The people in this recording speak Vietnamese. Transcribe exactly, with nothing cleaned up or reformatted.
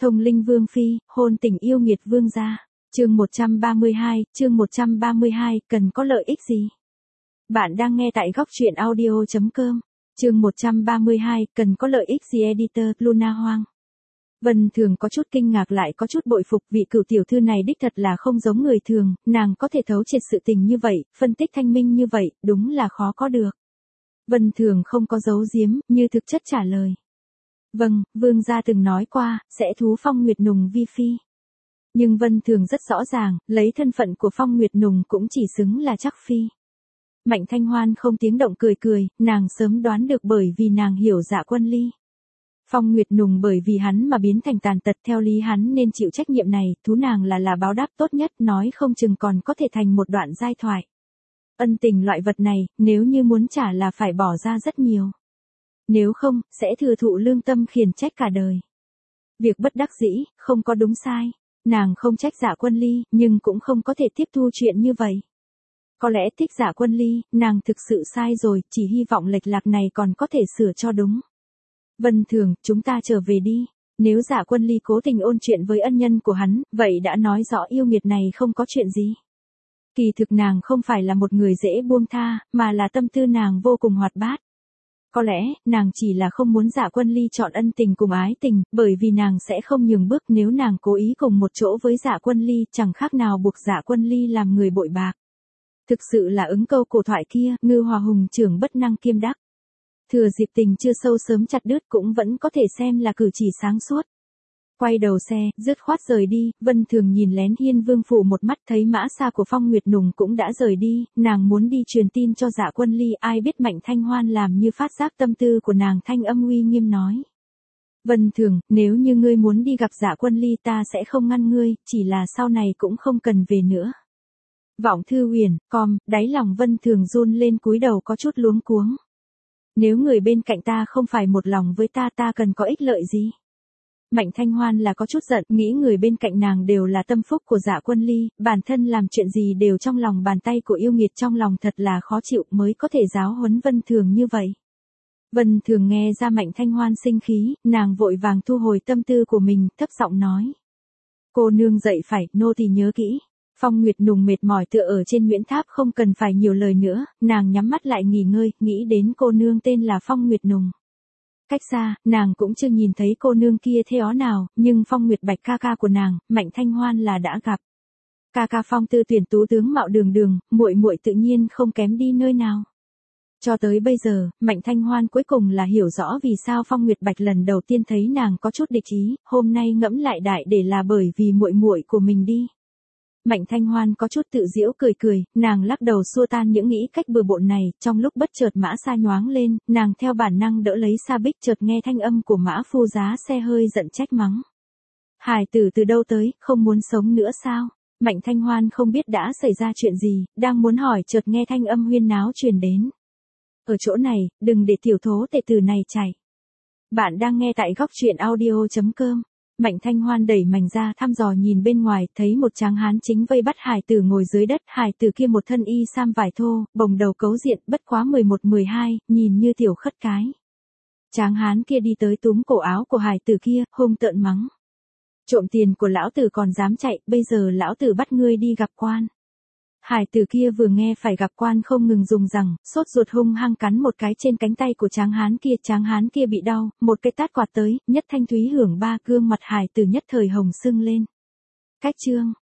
Thông linh vương phi, hôn tình yêu nghiệt vương gia. Chương một trăm ba mươi hai, chương một trăm ba mươi hai, cần có lợi ích gì? Bạn đang nghe tại góc truyện audio chấm com. Chương một trăm ba mươi hai, cần có lợi ích gì editor, Luna Hoang. Vân Thường có chút kinh ngạc lại có chút bội phục, vị cửu tiểu thư này đích thật là không giống người thường, nàng có thể thấu triệt sự tình như vậy, phân tích thanh minh như vậy, đúng là khó có được. Vân Thường không có giấu giếm, như thực chất trả lời. Vâng, vương gia từng nói qua, sẽ thú Phong Nguyệt Nùng vi phi. Nhưng Vân Thường rất rõ ràng, lấy thân phận của Phong Nguyệt Nùng cũng chỉ xứng là chắc phi. Mạnh Thanh Hoan không tiếng động cười cười, nàng sớm đoán được bởi vì nàng hiểu Dạ Quân Ly. Phong Nguyệt Nùng bởi vì hắn mà biến thành tàn tật, theo lý hắn nên chịu trách nhiệm này, thú nàng là là báo đáp tốt nhất, nói không chừng còn có thể thành một đoạn giai thoại. Ân tình loại vật này, nếu như muốn trả là phải bỏ ra rất nhiều. Nếu không, sẽ thừa thụ lương tâm khiển trách cả đời. Việc bất đắc dĩ, không có đúng sai. Nàng không trách Dạ Quân Ly, nhưng cũng không có thể tiếp thu chuyện như vậy. Có lẽ thích Dạ Quân Ly, nàng thực sự sai rồi, chỉ hy vọng lệch lạc này còn có thể sửa cho đúng. Vân Thường, chúng ta trở về đi. Nếu Dạ Quân Ly cố tình ôn chuyện với ân nhân của hắn, vậy đã nói rõ yêu nghiệt này không có chuyện gì. Kỳ thực nàng không phải là một người dễ buông tha, mà là tâm tư nàng vô cùng hoạt bát. Có lẽ, nàng chỉ là không muốn Dạ Quân Ly chọn ân tình cùng ái tình, bởi vì nàng sẽ không nhường bước nếu nàng cố ý cùng một chỗ với Dạ Quân Ly, chẳng khác nào buộc Dạ Quân Ly làm người bội bạc. Thực sự là ứng câu cổ thoại kia, ngư hòa hùng trưởng bất năng kiêm đắc. Thừa dịp tình chưa sâu sớm chặt đứt cũng vẫn có thể xem là cử chỉ sáng suốt. Quay đầu xe, dứt khoát rời đi, Vân Thường nhìn lén Hiên Vương phủ một mắt, thấy mã xa của Phong Nguyệt Nùng cũng đã rời đi, nàng muốn đi truyền tin cho Dạ Quân Ly, ai biết Mạnh Thanh Hoan làm như phát giác tâm tư của nàng, thanh âm uy nghiêm nói. Vân Thường, nếu như ngươi muốn đi gặp Dạ Quân Ly ta sẽ không ngăn ngươi, chỉ là sau này cũng không cần về nữa. Vọng thư huyền, com, đáy lòng Vân Thường run lên, cúi đầu có chút luống cuống. Nếu người bên cạnh ta không phải một lòng với ta, ta cần có ích lợi gì? Mạnh Thanh Hoan là có chút giận, nghĩ người bên cạnh nàng đều là tâm phúc của Dạ Quân Ly, bản thân làm chuyện gì đều trong lòng bàn tay của yêu nghiệt, trong lòng thật là khó chịu mới có thể giáo huấn Vân Thường như vậy. Vân Thường nghe ra Mạnh Thanh Hoan sinh khí, nàng vội vàng thu hồi tâm tư của mình, thấp giọng nói. Cô nương dậy phải, nô tỳ nhớ kỹ. Phong Nguyệt Nùng mệt mỏi tựa ở trên Nguyễn Tháp, không cần phải nhiều lời nữa, nàng nhắm mắt lại nghỉ ngơi, nghĩ đến cô nương tên là Phong Nguyệt Nùng. Cách xa, nàng cũng chưa nhìn thấy cô nương kia thế ó nào, nhưng Phong Nguyệt Bạch ca ca của nàng, Mạnh Thanh Hoan là đã gặp. Ca ca Phong tư tuyển tú tướng mạo đường đường, muội muội tự nhiên không kém đi nơi nào. Cho tới bây giờ, Mạnh Thanh Hoan cuối cùng là hiểu rõ vì sao Phong Nguyệt Bạch lần đầu tiên thấy nàng có chút địch ý, hôm nay ngẫm lại đại để là bởi vì muội muội của mình đi. Mạnh Thanh Hoan có chút tự giễu cười cười, nàng lắc đầu xua tan những nghĩ cách bừa bộn này, trong lúc bất chợt mã xa nhoáng lên, nàng theo bản năng đỡ lấy Sa Bích, chợt nghe thanh âm của mã phu giá xe hơi giận trách mắng. Hải tử từ đâu tới, không muốn sống nữa sao? Mạnh Thanh Hoan không biết đã xảy ra chuyện gì, đang muốn hỏi chợt nghe thanh âm huyên náo truyền đến. Ở chỗ này, đừng để tiểu thố tệ tử này chạy. Bạn đang nghe tại góc truyện audio chấm com. Mạnh Thanh Hoan đẩy mảnh ra thăm dò nhìn bên ngoài, thấy một tráng hán chính vây bắt hải tử ngồi dưới đất, hải tử kia một thân y sam vải thô, bồng đầu cấu diện, bất quá mười một mười hai, nhìn như tiểu khất cái. Tráng hán kia đi tới túm cổ áo của hải tử kia, hung tợn mắng. Trộm tiền của lão tử còn dám chạy, bây giờ lão tử bắt ngươi đi gặp quan. Hải tử kia vừa nghe phải gặp quan không ngừng dùng rằng, sốt ruột hung hăng cắn một cái trên cánh tay của tráng hán kia, tráng hán kia bị đau, một cái tát quạt tới, nhất thanh thúy hưởng ba, gương mặt hải tử nhất thời hồng sưng lên. Cách chương,